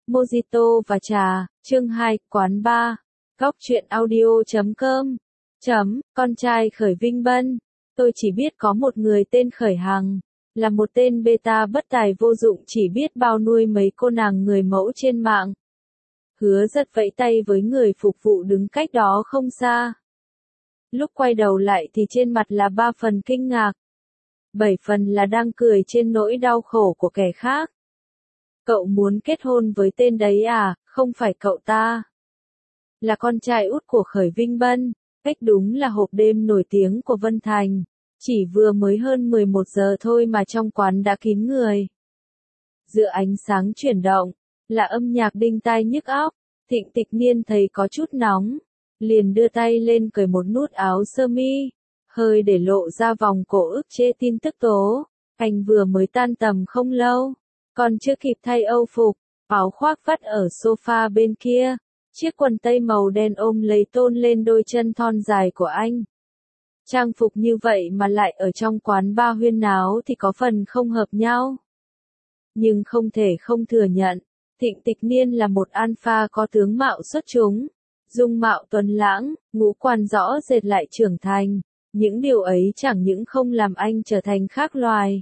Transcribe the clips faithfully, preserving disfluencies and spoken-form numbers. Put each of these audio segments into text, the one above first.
Mojito và trà, chương hai, quán bar, góc truyện audio chấm com, chấm, con trai Khởi Vinh Bân. Tôi chỉ biết có một người tên Khởi Hằng, là một tên beta bất tài vô dụng chỉ biết bao nuôi mấy cô nàng người mẫu trên mạng. Hứa giật vẫy tay với người phục vụ đứng cách đó không xa. Lúc quay đầu lại thì trên mặt là ba phần kinh ngạc. Bảy phần là đang cười trên nỗi đau khổ của kẻ khác. Cậu muốn kết hôn với tên đấy à, không phải cậu ta. Là con trai út của Khởi Vinh Bân, cách đúng là hộp đêm nổi tiếng của Vân Thành. Chỉ vừa mới hơn mười một giờ thôi mà trong quán đã kín người. Giữa ánh sáng chuyển động, là âm nhạc đinh tai nhức óc. Thịnh Tịch Niên thấy có chút nóng, liền đưa tay lên cởi một nút áo sơ mi, hơi để lộ ra vòng cổ ức chế tin tức tố. Anh vừa mới tan tầm không lâu, còn chưa kịp thay âu phục, áo khoác vắt ở sofa bên kia, chiếc quần tây màu đen ôm lấy tôn lên đôi chân thon dài của anh. Trang phục như vậy mà lại ở trong quán bar huyên náo thì có phần không hợp nhau. Nhưng không thể không thừa nhận, Thịnh Tịch Niên là một alpha có tướng mạo xuất chúng, dung mạo tuấn lãng, ngũ quan rõ rệt lại trưởng thành. Những điều ấy chẳng những không làm anh trở thành khác loài.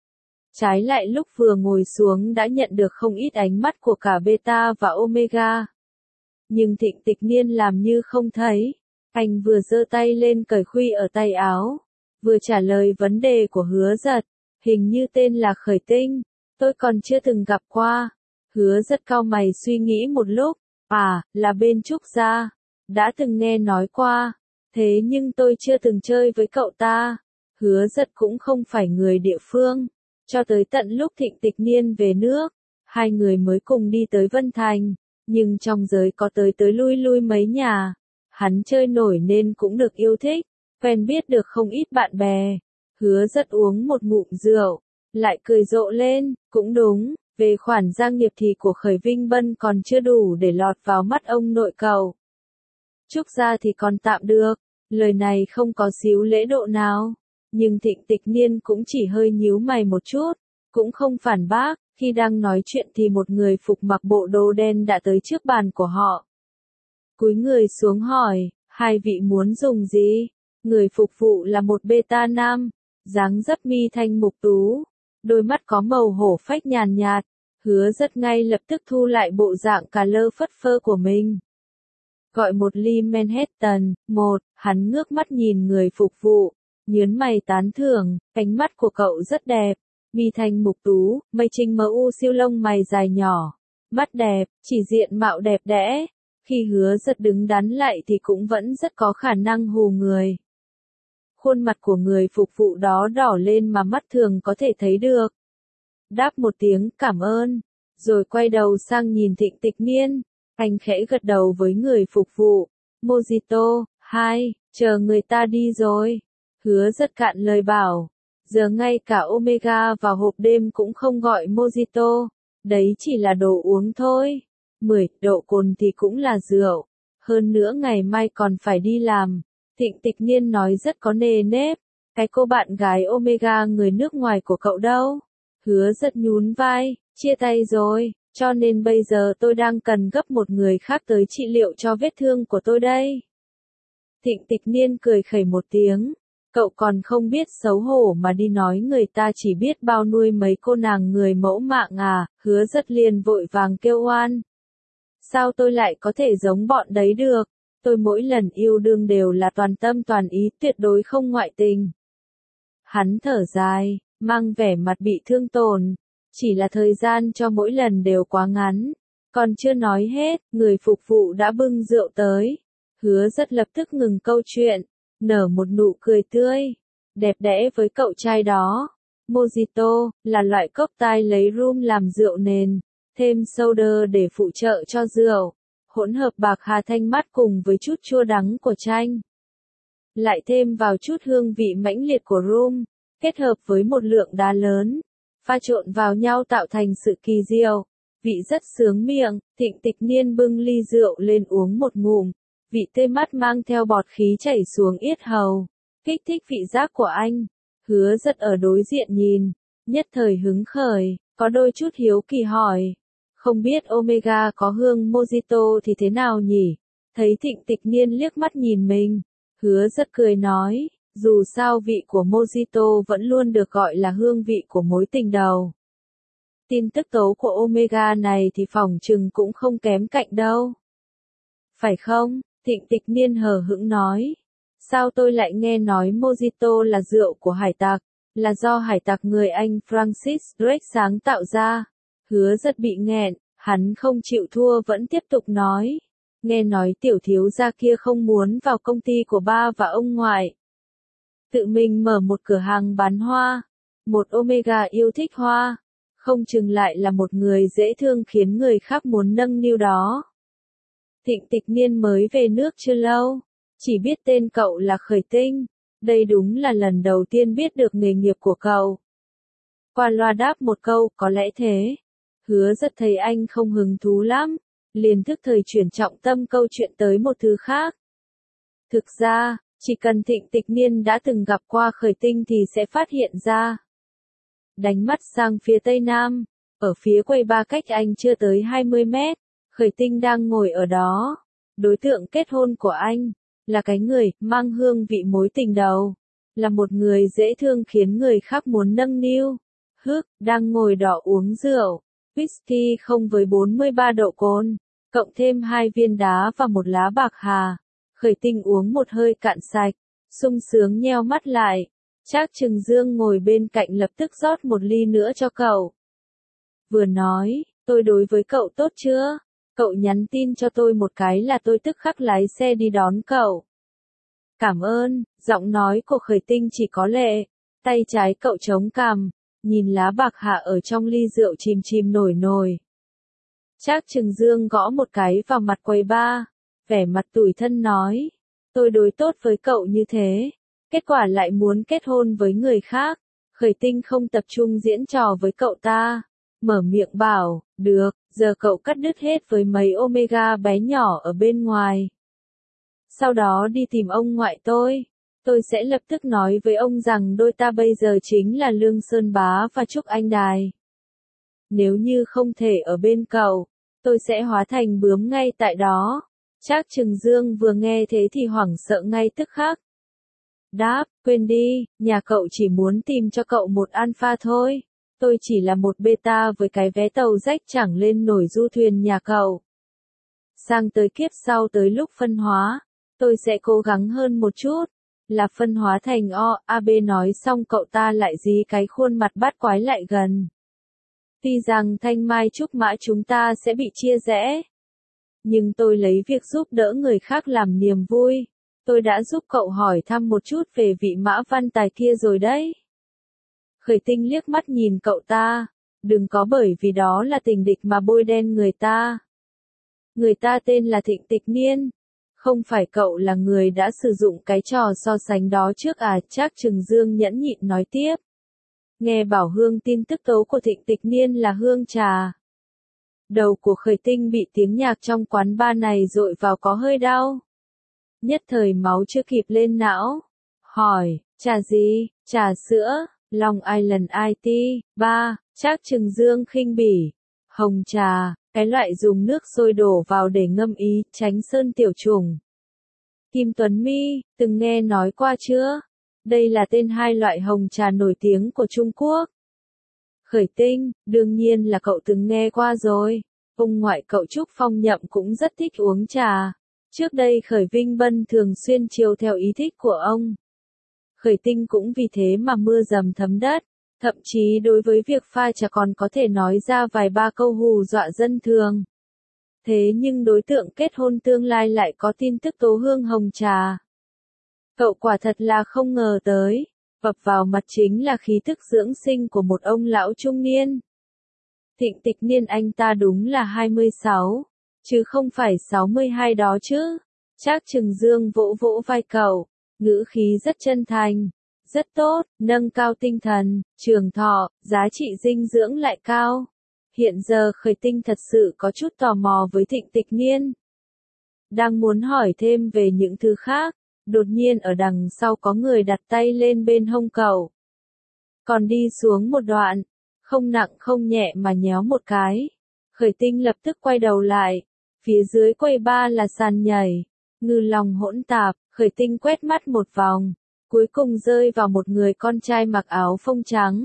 Trái lại lúc vừa ngồi xuống đã nhận được không ít ánh mắt của cả beta và omega. Nhưng Thịnh Tịch Niên làm như không thấy. Anh vừa giơ tay lên cởi khuy ở tay áo, vừa trả lời vấn đề của Hứa Giật. Hình như tên là Khởi Tinh, tôi còn chưa từng gặp qua. Hứa Giật cau mày suy nghĩ một lúc. À, là bên Trúc Gia. Đã từng nghe nói qua. Thế nhưng tôi chưa từng chơi với cậu ta. Hứa Giật cũng không phải người địa phương. Cho tới tận lúc Thịnh Tịch Niên về nước, hai người mới cùng đi tới Vân Thành. Nhưng trong giới có tới tới lui lui mấy nhà. Hắn chơi nổi nên cũng được yêu thích, quen biết được không ít bạn bè. Hứa Giật uống một ngụm rượu, lại cười rộ lên. Cũng đúng, về khoản gia nghiệp thì của Khởi Vinh Bân còn chưa đủ để lọt vào mắt ông nội cậu. Trúc Gia thì còn tạm được, lời này không có xíu lễ độ nào. Nhưng Thịnh Tịch Niên cũng chỉ hơi nhíu mày một chút, cũng không phản bác. Khi đang nói chuyện thì một người phục mặc bộ đồ đen đã tới trước bàn của họ. Cúi người xuống hỏi, hai vị muốn dùng gì? Người phục vụ là một beta nam, dáng dấp mi thanh mục tú, đôi mắt có màu hổ phách nhàn nhạt. Hứa Giật ngay lập tức thu lại bộ dạng cà lơ phất phơ của mình. Gọi một ly Manhattan, một, hắn ngước mắt nhìn người phục vụ, nhớn mày tán thưởng, ánh mắt của cậu rất đẹp, mi thanh mục tú, mây trinh mờ u siêu lông mày dài nhỏ, mắt đẹp, chỉ diện mạo đẹp đẽ. Khi Hứa Giật đứng đắn lại thì cũng vẫn rất có khả năng hù người. Khuôn mặt của người phục vụ đó đỏ lên mà mắt thường có thể thấy được. Đáp một tiếng cảm ơn, rồi quay đầu sang nhìn Thịnh Tịch Niên. Anh khẽ gật đầu với người phục vụ. Mojito, hai, chờ người ta đi rồi. Hứa Giật cạn lời bảo. Giờ ngay cả omega vào hộp đêm cũng không gọi Mojito. Đấy chỉ là đồ uống thôi. mười độ cồn thì cũng là rượu. Hơn nữa ngày mai còn phải đi làm. Thịnh Tịch Niên nói rất có nề nếp. Cái cô bạn gái omega người nước ngoài của cậu đâu? Hứa Giật nhún vai, chia tay rồi, cho nên bây giờ tôi đang cần gấp một người khác tới trị liệu cho vết thương của tôi đây. Thịnh Tịch Niên cười khẩy một tiếng, cậu còn không biết xấu hổ mà đi nói người ta chỉ biết bao nuôi mấy cô nàng người mẫu mạng à? Hứa Giật liền vội vàng kêu oan. Sao tôi lại có thể giống bọn đấy được? Tôi mỗi lần yêu đương đều là toàn tâm toàn ý, tuyệt đối không ngoại tình. Hắn thở dài, mang vẻ mặt bị thương tổn. Chỉ là thời gian cho mỗi lần đều quá ngắn. Còn chưa nói hết, người phục vụ đã bưng rượu tới. Hứa Giật lập tức ngừng câu chuyện, nở một nụ cười tươi, đẹp đẽ với cậu trai đó. Mojito, là loại cốc tai lấy rum làm rượu nền, thêm soda để phụ trợ cho rượu, hỗn hợp bạc hà thanh mát cùng với chút chua đắng của chanh. Lại thêm vào chút hương vị mãnh liệt của rum, kết hợp với một lượng đá lớn, pha trộn vào nhau tạo thành sự kỳ diệu, vị rất sướng miệng. Thịnh Tịch Niên bưng ly rượu lên uống một ngụm, vị tê mát mang theo bọt khí chảy xuống yết hầu, kích thích vị giác của anh. Hứa Giật ở đối diện nhìn, nhất thời hứng khởi, có đôi chút hiếu kỳ hỏi, Không biết Omega có hương mojito thì thế nào nhỉ? Thấy Thịnh Tịch Niên liếc mắt nhìn mình, Hứa rất cười nói, dù sao vị của mojito vẫn luôn được gọi là hương vị của mối tình đầu. Tin tức tố của Omega này thì phỏng chừng cũng không kém cạnh đâu. Phải không? Thịnh Tịch Niên hờ hững nói. Sao tôi lại nghe nói mojito là rượu của hải tặc, là do hải tặc người Anh Francis Drake sáng tạo ra. Hứa rất bị nghẹn, hắn không chịu thua vẫn tiếp tục nói. Nghe nói tiểu thiếu gia kia không muốn vào công ty của ba và ông ngoại. Tự mình mở một cửa hàng bán hoa. Một Omega yêu thích hoa. Không chừng lại là một người dễ thương khiến người khác muốn nâng niu đó. Thịnh Tịch Niên mới về nước chưa lâu. Chỉ biết tên cậu là Khởi Tinh. Đây đúng là lần đầu tiên biết được nghề nghiệp của cậu. Qua loa đáp một câu, có lẽ thế. Hứa rất thấy anh không hứng thú lắm. Liền thức thời chuyển trọng tâm câu chuyện tới một thứ khác. Thực ra, chỉ cần Thịnh Tịch Niên đã từng gặp qua Khởi Tinh thì sẽ phát hiện ra. Đánh mắt sang phía tây nam, ở phía quầy ba cách anh chưa tới hai mươi mét, Khởi Tinh đang ngồi ở đó. Đối tượng kết hôn của anh, là cái người mang hương vị mối tình đầu, là một người dễ thương khiến người khác muốn nâng niu. Hức, đang ngồi đỏ uống rượu, whisky không với bốn mươi ba độ cồn, cộng thêm hai viên đá và một lá bạc hà. Khởi Tinh uống một hơi cạn sạch, sung sướng nheo mắt lại. Trác Trừng Dương ngồi bên cạnh lập tức rót một ly nữa cho cậu. Vừa nói, tôi đối với cậu tốt chưa? Cậu nhắn tin cho tôi một cái là tôi tức khắc lái xe đi đón cậu. Cảm ơn, giọng nói của Khởi Tinh chỉ có lệ. Tay trái cậu chống cằm, nhìn lá bạc hà ở trong ly rượu chìm chìm nổi nổi. Trác Trừng Dương gõ một cái vào mặt quầy ba, vẻ mặt tủi thân nói. Tôi đối tốt với cậu như thế. Kết quả lại muốn kết hôn với người khác. Khởi Tinh không tập trung diễn trò với cậu ta. Mở miệng bảo, được, giờ cậu cắt đứt hết với mấy Omega bé nhỏ ở bên ngoài. Sau đó đi tìm ông ngoại tôi. Tôi sẽ lập tức nói với ông rằng đôi ta bây giờ chính là Lương Sơn Bá và Trúc Anh Đài. Nếu như không thể ở bên cậu, tôi sẽ hóa thành bướm ngay tại đó. Trác Trừng Dương vừa nghe thế thì hoảng sợ ngay tức khắc. Đáp, quên đi, nhà cậu chỉ muốn tìm cho cậu một alpha thôi. Tôi chỉ là một beta với cái vé tàu rách chẳng lên nổi du thuyền nhà cậu. Sang tới kiếp sau tới lúc phân hóa, tôi sẽ cố gắng hơn một chút. Là phân hóa thành O, a bê nói xong cậu ta lại dí cái khuôn mặt bát quái lại gần. Tuy rằng thanh mai trúc mã chúng ta sẽ bị chia rẽ. Nhưng tôi lấy việc giúp đỡ người khác làm niềm vui. Tôi đã giúp cậu hỏi thăm một chút về vị Mã Văn Tài kia rồi đấy. Khởi Tinh liếc mắt nhìn cậu ta. Đừng có bởi vì đó là tình địch mà bôi đen người ta. Người ta tên là Thịnh Tịch Niên. Không phải cậu là người đã sử dụng cái trò so sánh đó trước à? Trác Trừng Dương nhẫn nhịn nói tiếp. Nghe bảo hương tin tức tố của Thịnh Tịch Niên là hương trà. Đầu của Khởi Tinh bị tiếng nhạc trong quán bar này dội vào có hơi đau. Nhất thời máu chưa kịp lên não. Hỏi, trà gì? Trà sữa, Long Island i tê, ba, Trác Trừng Dương khinh bỉ. Hồng trà, cái loại dùng nước sôi đổ vào để ngâm ý, tránh sơn tiểu trùng. Kim Tuấn Mi, từng nghe nói qua chưa? Đây là tên hai loại hồng trà nổi tiếng của Trung Quốc. Khởi Tinh, đương nhiên là cậu từng nghe qua rồi. Ông ngoại cậu Trúc Phong Nhậm cũng rất thích uống trà. Trước đây Khởi Vinh Bân thường xuyên chiều theo ý thích của ông. Khởi Tinh cũng vì thế mà mưa dầm thấm đất. Thậm chí đối với việc pha trà còn có thể nói ra vài ba câu hù dọa dân thường. Thế nhưng đối tượng kết hôn tương lai lại có tin tức tố hương hồng trà. Cậu quả thật là không ngờ tới. Vập vào mặt chính là khí thức dưỡng sinh của một ông lão trung niên. Thịnh Tịch Niên anh ta đúng là hai mươi sáu, chứ không phải sáu mươi hai đó chứ. Trác Trừng Dương vỗ vỗ vai cậu, ngữ khí rất chân thành. Rất tốt, nâng cao tinh thần, trường thọ, giá trị dinh dưỡng lại cao. Hiện giờ Khởi Tinh thật sự có chút tò mò với Thịnh Tịch Niên. Đang muốn hỏi thêm về những thứ khác, đột nhiên ở đằng sau có người đặt tay lên bên hông cậu. Còn đi xuống một đoạn, không nặng không nhẹ mà nhéo một cái. Khởi Tinh lập tức quay đầu lại. Phía dưới quầy bar là sàn nhảy. Ngư lòng hỗn tạp, Khởi Tinh quét mắt một vòng. Cuối cùng rơi vào một người con trai mặc áo phông trắng.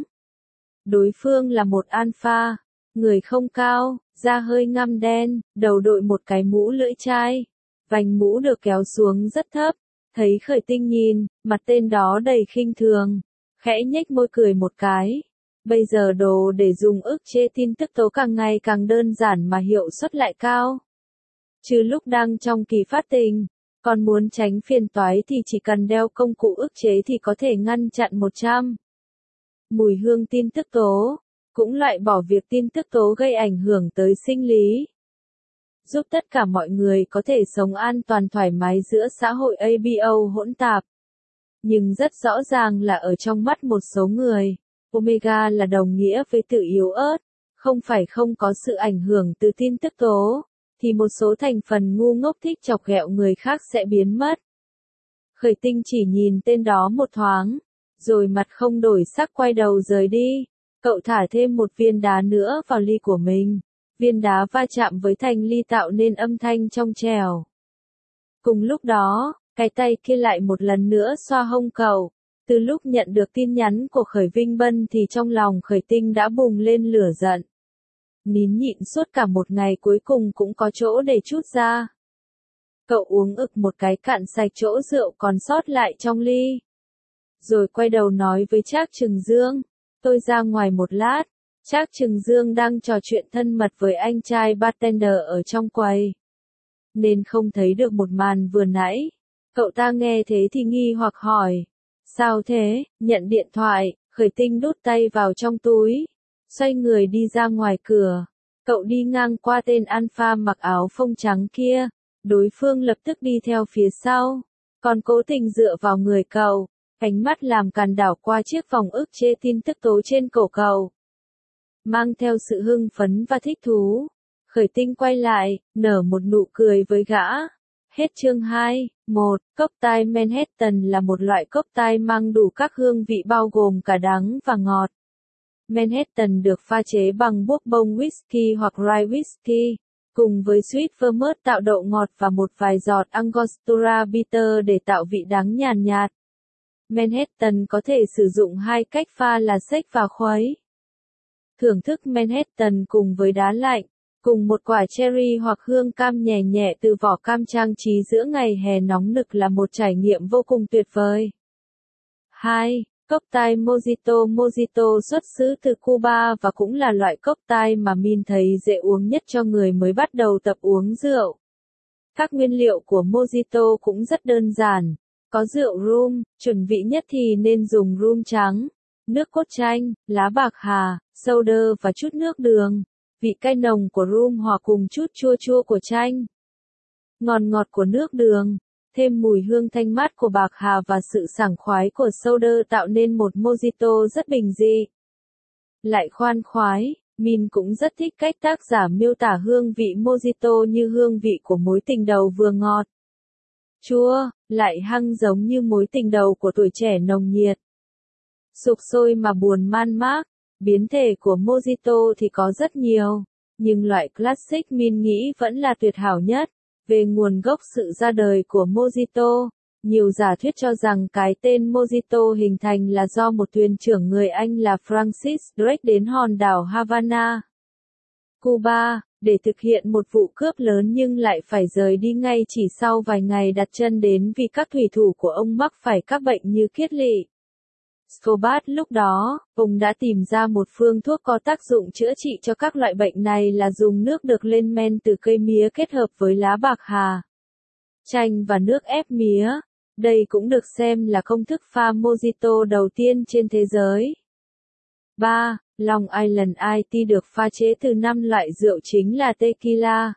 Đối phương là một alpha. Người không cao, da hơi ngăm đen, đầu đội một cái mũ lưỡi chai. Vành mũ được kéo xuống rất thấp. Thấy Khởi Tinh nhìn, mặt tên đó đầy khinh thường. Khẽ nhếch môi cười một cái. Bây giờ đồ để dùng ức chế tin tức tố càng ngày càng đơn giản mà hiệu suất lại cao. Chứ lúc đang trong kỳ phát tình, còn muốn tránh phiền toái thì chỉ cần đeo công cụ ức chế thì có thể ngăn chặn một trăm. Mùi hương tin tức tố, cũng loại bỏ việc tin tức tố gây ảnh hưởng tới sinh lý. Giúp tất cả mọi người có thể sống an toàn thoải mái giữa xã hội a bê o hỗn tạp. Nhưng rất rõ ràng là ở trong mắt một số người, Omega là đồng nghĩa với tự yếu ớt, không phải không có sự ảnh hưởng từ tin tức tố, thì một số thành phần ngu ngốc thích chọc ghẹo người khác sẽ biến mất. Khởi Tinh chỉ nhìn tên đó một thoáng, rồi mặt không đổi sắc quay đầu rời đi. Cậu thả thêm một viên đá nữa vào ly của mình. Viên đá va chạm với thành ly tạo nên âm thanh trong trẻo. Cùng lúc đó, cái tay kia lại một lần nữa xoa hông cậu. Từ lúc nhận được tin nhắn của Khởi Vinh Bân thì trong lòng Khởi Tinh đã bùng lên lửa giận. Nín nhịn suốt cả một ngày cuối cùng cũng có chỗ để trút ra. Cậu uống ực một cái cạn sạch chỗ rượu còn sót lại trong ly. Rồi quay đầu nói với Trác Trừng Dương, tôi ra ngoài một lát. Trác Trừng Dương đang trò chuyện thân mật với anh trai bartender ở trong quầy, nên không thấy được một màn vừa nãy. Cậu ta nghe thế thì nghi hoặc hỏi, sao thế? Nhận điện thoại, Khởi Tinh đút tay vào trong túi, xoay người đi ra ngoài cửa. Cậu đi ngang qua tên alpha mặc áo phông trắng kia, đối phương lập tức đi theo phía sau, còn cố tình dựa vào người cậu, ánh mắt làm càn đảo qua chiếc vòng ức chế tin tức tố trên cổ cậu. Mang theo sự hưng phấn và thích thú, Khởi Tinh quay lại, nở một nụ cười với gã. Hết chương hai, một, cốc tai Manhattan là một loại cốc tai mang đủ các hương vị bao gồm cả đắng và ngọt. Manhattan được pha chế bằng bourbon whisky hoặc rye whisky, cùng với sweet vermouth tạo độ ngọt và một vài giọt Angostura bitter để tạo vị đắng nhàn nhạt. Manhattan có thể sử dụng hai cách pha là xếch và khuấy. Thưởng thức Manhattan cùng với đá lạnh, cùng một quả cherry hoặc hương cam nhẹ nhẹ từ vỏ cam trang trí giữa ngày hè nóng nực là một trải nghiệm vô cùng tuyệt vời. hai. Cocktail Mojito Mojito xuất xứ từ Cuba và cũng là loại cocktail mà Min thấy dễ uống nhất cho người mới bắt đầu tập uống rượu. Các nguyên liệu của Mojito cũng rất đơn giản. Có rượu rum, chuẩn vị nhất thì nên dùng rum trắng, nước cốt chanh, lá bạc hà, soda và chút nước đường. Vị cay nồng của rum hòa cùng chút chua chua của chanh. Ngọt ngọt của nước đường, thêm mùi hương thanh mát của bạc hà và sự sảng khoái của soda tạo nên một mojito rất bình dị. Lại khoan khoái, Min cũng rất thích cách tác giả miêu tả hương vị mojito như hương vị của mối tình đầu vừa ngọt, chua, lại hăng giống như mối tình đầu của tuổi trẻ nồng nhiệt. Sục sôi mà buồn man mác. Biến thể của Mojito thì có rất nhiều, nhưng loại Classic Min nghĩ vẫn là tuyệt hảo nhất. Về nguồn gốc sự ra đời của Mojito, nhiều giả thuyết cho rằng cái tên Mojito hình thành là do một thuyền trưởng người Anh là Francis Drake đến hòn đảo Havana, Cuba, để thực hiện một vụ cướp lớn nhưng lại phải rời đi ngay chỉ sau vài ngày đặt chân đến vì các thủy thủ của ông mắc phải các bệnh như kiết lỵ. Scobat lúc đó, ông đã tìm ra một phương thuốc có tác dụng chữa trị cho các loại bệnh này là dùng nước được lên men từ cây mía kết hợp với lá bạc hà, chanh và nước ép mía. Đây cũng được xem là công thức pha Mojito đầu tiên trên thế giới. ba. Long Island Iced Tea được pha chế từ năm loại rượu chính là tequila,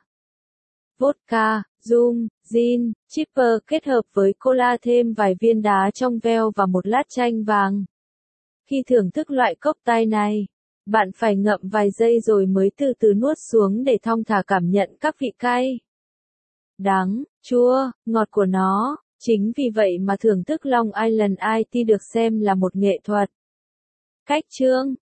vodka, rum, gin, chipper kết hợp với cola thêm vài viên đá trong veo và một lát chanh vàng. Khi thưởng thức loại cocktail này, bạn phải ngậm vài giây rồi mới từ từ nuốt xuống để thong thả cảm nhận các vị cay, đắng, chua, ngọt của nó. Chính vì vậy mà thưởng thức Long Island Iced Tea được xem là một nghệ thuật. Cách chương